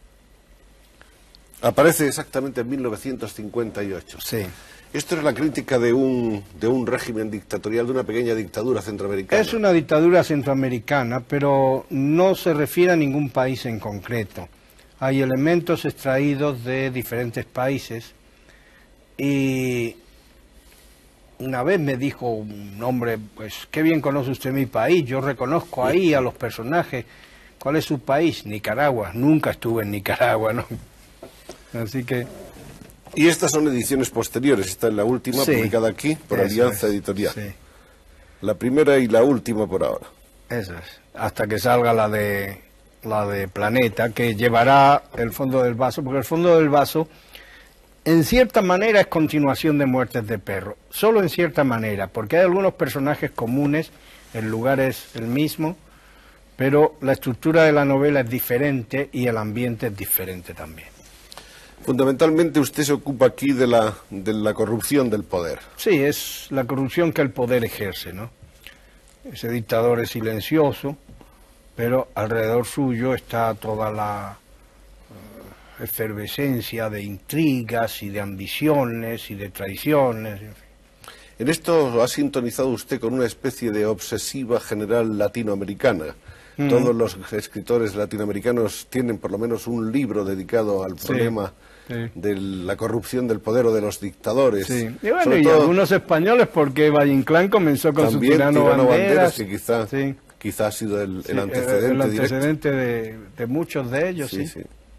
Aparece exactamente en 1958. Sí. Esto es la crítica de un régimen dictatorial, de una pequeña dictadura centroamericana. Es una dictadura centroamericana, pero no se refiere a ningún país en concreto. Hay elementos extraídos de diferentes países y una vez me dijo un hombre, pues qué bien conoce usted mi país, yo reconozco ahí a los personajes. ¿Cuál es su país? Nicaragua. Nunca estuve en Nicaragua, ¿no? Así que... Y estas son ediciones posteriores, esta es la última, sí, publicada aquí por Alianza Editorial. Sí. La primera y la última por ahora. Eso es, hasta que salga la de Planeta, que llevará El Fondo del Vaso, porque El Fondo del Vaso, en cierta manera, es continuación de Muertes de Perro, solo en cierta manera, porque hay algunos personajes comunes, el lugar es el mismo, pero la estructura de la novela es diferente y el ambiente es diferente también. Fundamentalmente usted se ocupa aquí de la corrupción del poder. Sí, es la corrupción que el poder ejerce, ¿no? Ese dictador es silencioso, pero alrededor suyo está toda la efervescencia de intrigas y de ambiciones y de traiciones. En fin. En esto ha sintonizado usted con una especie de obsesiva general latinoamericana. Todos los escritores latinoamericanos tienen por lo menos un libro dedicado al problema de la corrupción del poder o de los dictadores. Sí. Y bueno, y algunos españoles, porque Valle Inclán comenzó con su Tirano Banderas, que quizá ha sido el antecedente el antecedente de muchos de ellos, sí.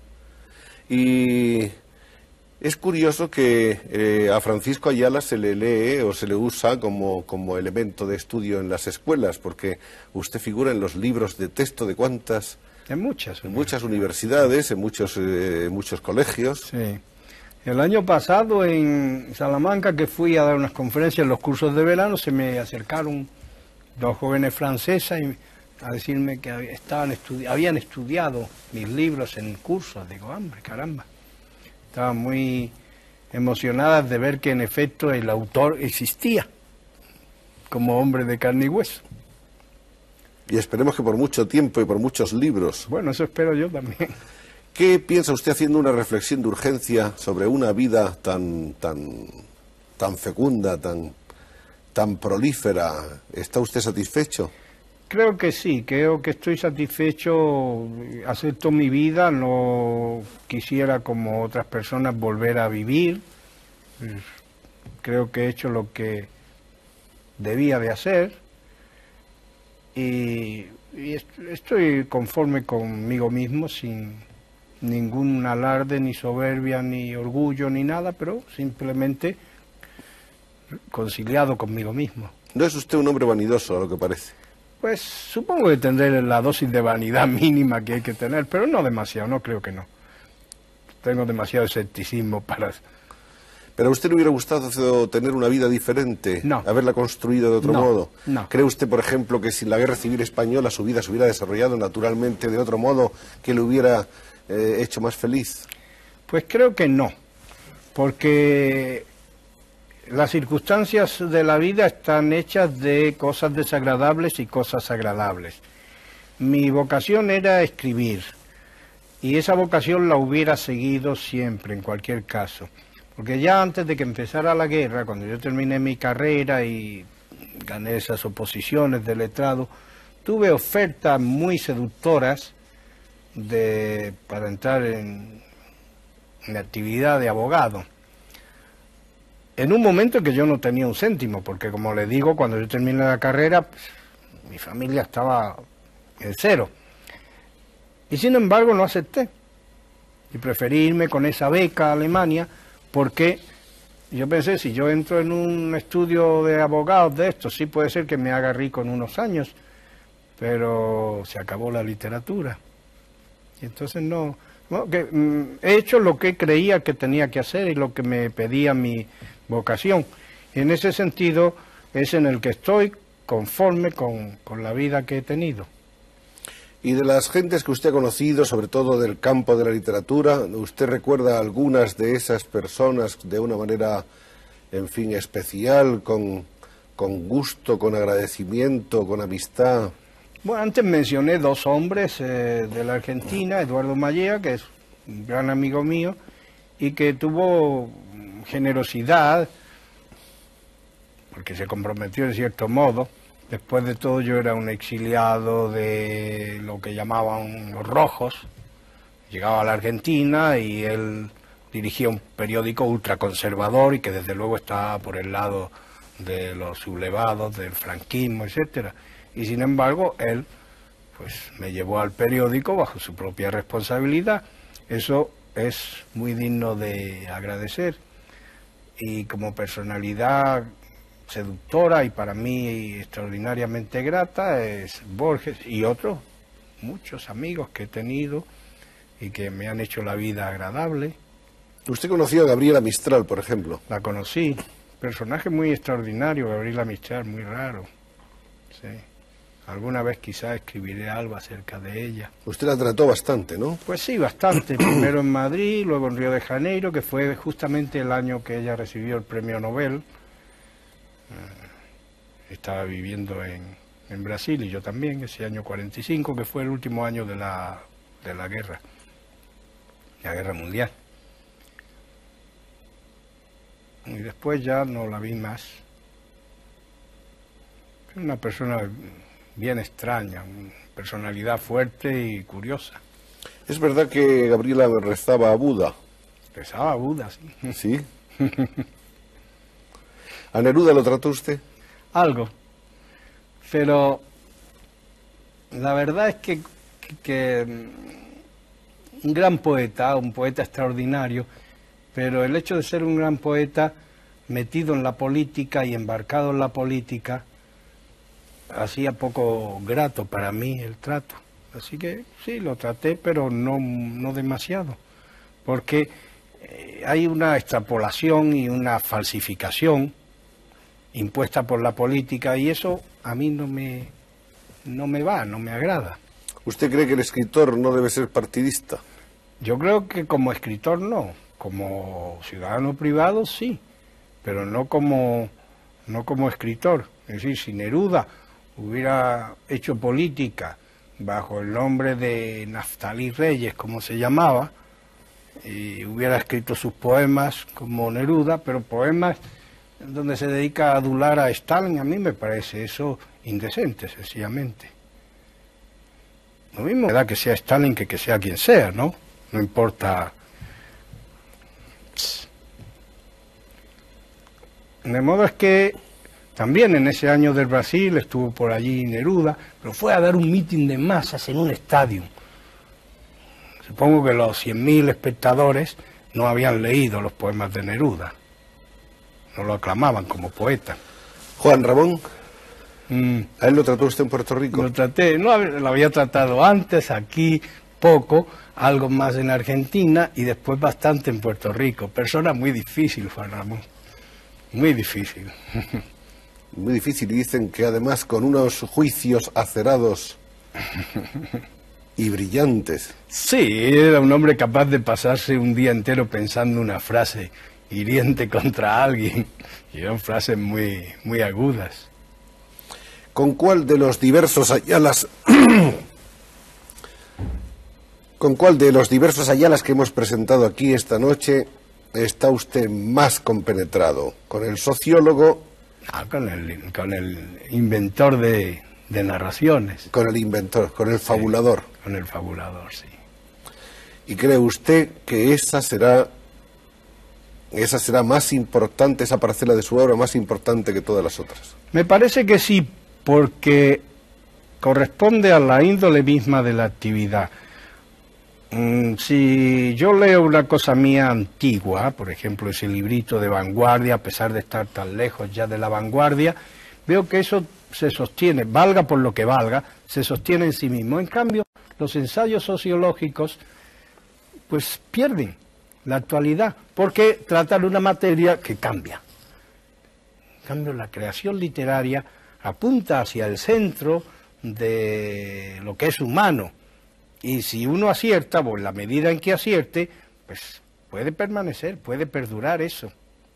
Y es curioso que a Francisco Ayala se le lee o se le usa como elemento de estudio en las escuelas, porque usted figura en los libros de texto de cuántas... En muchas universidades, en muchos colegios. Sí. El año pasado en Salamanca, que fui a dar unas conferencias en los cursos de verano, se me acercaron dos jóvenes francesas a decirme que habían estudiado mis libros en cursos. Digo, hombre, caramba. Estaban muy emocionadas de ver que en efecto el autor existía como hombre de carne y hueso. Y esperemos que por mucho tiempo y por muchos libros. Bueno, eso espero yo también. ¿Qué piensa usted haciendo una reflexión de urgencia sobre una vida tan fecunda, tan prolífera? ¿Está usted satisfecho? Creo que sí, creo que estoy satisfecho, acepto mi vida, no quisiera como otras personas volver a vivir. Creo que he hecho lo que debía de hacer. Y estoy conforme conmigo mismo sin ningún alarde, ni soberbia, ni orgullo, ni nada, pero simplemente conciliado conmigo mismo. No es usted un hombre vanidoso, a lo que parece. Pues supongo que tendré la dosis de vanidad mínima que hay que tener, pero no demasiado, no creo que no. Tengo demasiado escepticismo para... ¿Pero a usted le hubiera gustado tener una vida diferente? No. ¿Haberla construido de otro modo? No. ¿Cree usted, por ejemplo, que sin la Guerra Civil Española su vida se hubiera desarrollado naturalmente de otro modo que le hubiera hecho más feliz? Pues creo que no, porque las circunstancias de la vida están hechas de cosas desagradables y cosas agradables. Mi vocación era escribir, y esa vocación la hubiera seguido siempre, en cualquier caso. Porque ya antes de que empezara la guerra, cuando yo terminé mi carrera y gané esas oposiciones de letrado, tuve ofertas muy seductoras para entrar en la actividad de abogado. En un momento en que yo no tenía un céntimo, porque como le digo, cuando yo terminé la carrera, pues, mi familia estaba en cero. Y sin embargo no acepté. Y preferí irme con esa beca a Alemania, porque yo pensé, si yo entro en un estudio de abogados de esto, sí puede ser que me haga rico en unos años, pero se acabó la literatura. Y entonces he hecho lo que creía que tenía que hacer y lo que me pedía mi vocación. Y en ese sentido es en el que estoy conforme con la vida que he tenido. Y de las gentes que usted ha conocido, sobre todo del campo de la literatura, ¿usted recuerda a algunas de esas personas de una manera, en fin, especial, con gusto, con agradecimiento, con amistad? Bueno, antes mencioné dos hombres de la Argentina, Eduardo Mallea, que es un gran amigo mío, y que tuvo generosidad, porque se comprometió en cierto modo. Después de todo yo era un exiliado de lo que llamaban los rojos. Llegaba a la Argentina y él dirigía un periódico ultraconservador y que desde luego estaba por el lado de los sublevados, del franquismo, etcétera. Y sin embargo él pues me llevó al periódico bajo su propia responsabilidad. Eso es muy digno de agradecer. Y como personalidad seductora y para mí extraordinariamente grata es Borges y otros muchos amigos que he tenido y que me han hecho la vida agradable. ¿Usted conoció a Gabriela Mistral, por ejemplo? La conocí, personaje muy extraordinario, Gabriela Mistral, muy raro. Sí. Alguna vez quizás escribiré algo acerca de ella. Usted la trató bastante, ¿no? Pues sí, bastante. Primero en Madrid, luego en Río de Janeiro, que fue justamente el año que ella recibió el premio Nobel. Estaba viviendo en Brasil y yo también, ese año 45, que fue el último año de la guerra, la guerra mundial. Y después ya no la vi más. Una persona bien extraña, una personalidad fuerte y curiosa. ¿Es verdad que Gabriela rezaba a Buda? Rezaba a Buda, sí. ¿Sí? ¿A Neruda lo trató usted? Algo, pero la verdad es que un gran poeta, un poeta extraordinario, pero el hecho de ser un gran poeta metido en la política y embarcado en la política hacía poco grato para mí el trato. Así que sí, lo traté, pero no demasiado, porque hay una extrapolación y una falsificación impuesta por la política y eso a mí no me va, no me agrada. ¿Usted cree que el escritor no debe ser partidista? Yo creo que como escritor no, como ciudadano privado sí, pero no como escritor. Es decir, si Neruda hubiera hecho política bajo el nombre de Naftalí Reyes, como se llamaba, y hubiera escrito sus poemas como Neruda, pero poemas donde se dedica a adular a Stalin, a mí me parece eso indecente, sencillamente. Lo mismo me da que sea Stalin que sea quien sea, ¿no? No importa. De modo es que también en ese año del Brasil estuvo por allí Neruda, pero fue a dar un mitin de masas en un estadio. Supongo que los 100.000 espectadores no habían leído los poemas de Neruda, no lo aclamaban como poeta. Juan Ramón, ¿a él lo trató usted en Puerto Rico? Lo traté, no lo había tratado antes, aquí poco, algo más en Argentina y después bastante en Puerto Rico. Persona muy difícil, Juan Ramón, muy difícil. Muy difícil, y dicen que además con unos juicios acerados y brillantes. Sí, era un hombre capaz de pasarse un día entero pensando una frase hiriente contra alguien, y eran frases muy, muy agudas. ¿Con cuál de los diversos Ayalas ¿Con cuál de los diversos Ayalas que hemos presentado aquí esta noche está usted más compenetrado? ¿Con el sociólogo? Con el inventor de narraciones. Con el inventor, con el fabulador. Sí, con el fabulador, sí. ¿Y cree usted que esa será más importante, esa parcela de su obra más importante que todas las otras? Me parece que sí, porque corresponde a la índole misma de la actividad. Si yo leo una cosa mía antigua, por ejemplo ese librito de vanguardia, a pesar de estar tan lejos ya de la vanguardia, veo que eso se sostiene, valga por lo que valga, se sostiene en sí mismo. En cambio, los ensayos sociológicos pues pierden la actualidad, porque tratan una materia que cambia. En cambio, la creación literaria apunta hacia el centro de lo que es humano. Y si uno acierta, pues en la medida en que acierte, pues puede permanecer, puede perdurar eso.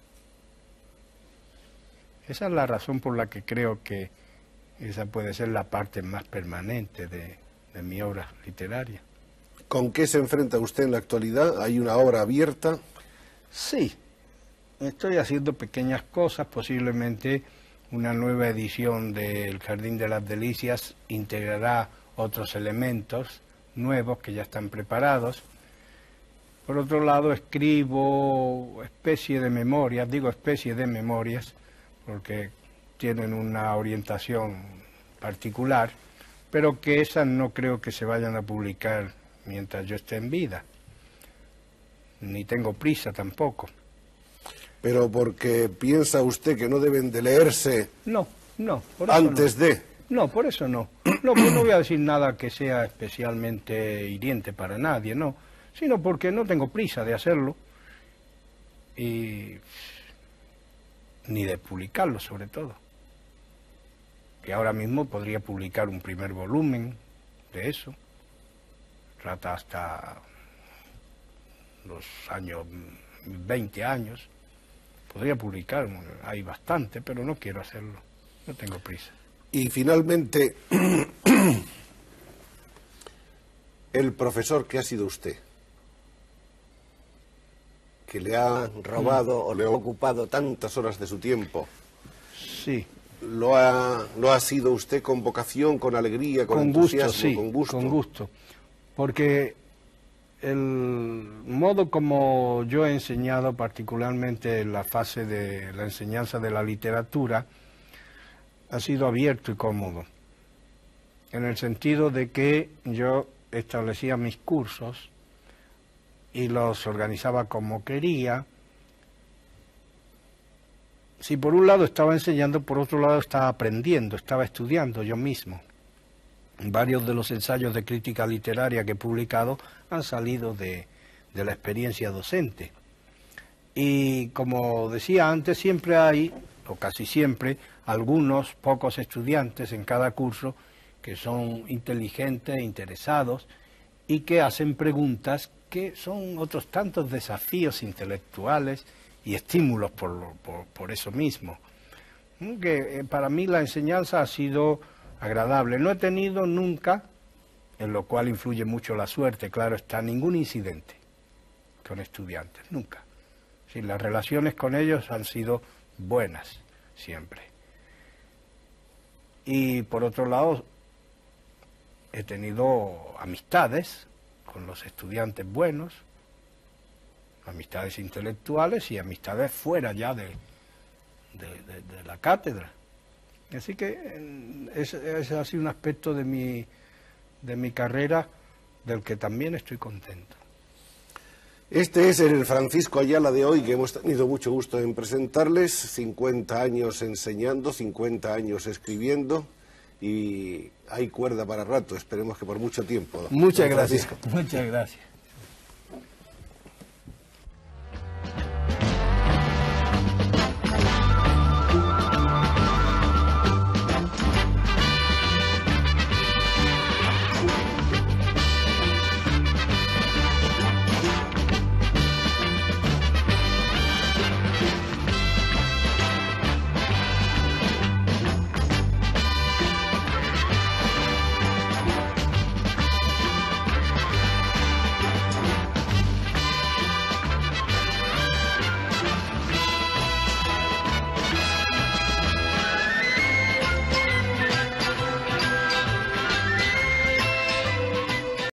Esa es la razón por la que creo que esa puede ser la parte más permanente de mi obra literaria. ¿Con qué se enfrenta usted en la actualidad? ¿Hay una obra abierta? Sí, estoy haciendo pequeñas cosas, posiblemente una nueva edición del Jardín de las Delicias integrará otros elementos nuevos que ya están preparados. Por otro lado, escribo especie de memorias, digo especie de memorias, porque tienen una orientación particular, pero que esas no creo que se vayan a publicar mientras yo esté en vida. Ni tengo prisa tampoco. ¿Pero porque piensa usted que no deben de leerse No, por eso antes no. de? No, por eso no. No, pues no voy a decir nada que sea especialmente hiriente para nadie, no. Sino porque no tengo prisa de hacerlo. Y ni de publicarlo, sobre todo. Que ahora mismo podría publicar un primer volumen de eso. Trata hasta los años, 20 años. Podría publicar, hay bastante, pero no quiero hacerlo. No tengo prisa. Y finalmente, el profesor que ha sido usted, que le ha robado o le ha ocupado tantas horas de su tiempo. Sí. ¿Lo ha sido usted con vocación, con alegría, con entusiasmo, gusto, sí, con gusto? Con gusto, porque el modo como yo he enseñado, particularmente en la fase de la enseñanza de la literatura, ha sido abierto y cómodo, en el sentido de que yo establecía mis cursos y los organizaba como quería. Si por un lado estaba enseñando, por otro lado estaba aprendiendo, estaba estudiando yo mismo. Varios de los ensayos de crítica literaria que he publicado han salido de la experiencia docente. Y como decía antes, siempre hay, o casi siempre, algunos pocos estudiantes en cada curso que son inteligentes, interesados y que hacen preguntas que son otros tantos desafíos intelectuales y estímulos por eso mismo. Que para mí la enseñanza ha sido agradable. No he tenido nunca, en lo cual influye mucho la suerte, claro está, ningún incidente con estudiantes, nunca. Sí, las relaciones con ellos han sido buenas, siempre. Y por otro lado, he tenido amistades con los estudiantes buenos, amistades intelectuales y amistades fuera ya de la cátedra. Así que ese ha sido un aspecto de mi carrera del que también estoy contento. Este es el Francisco Ayala de hoy, que hemos tenido mucho gusto en presentarles. 50 años enseñando, 50 años escribiendo, y hay cuerda para rato, esperemos que por mucho tiempo. Muchas gracias. Muchas gracias.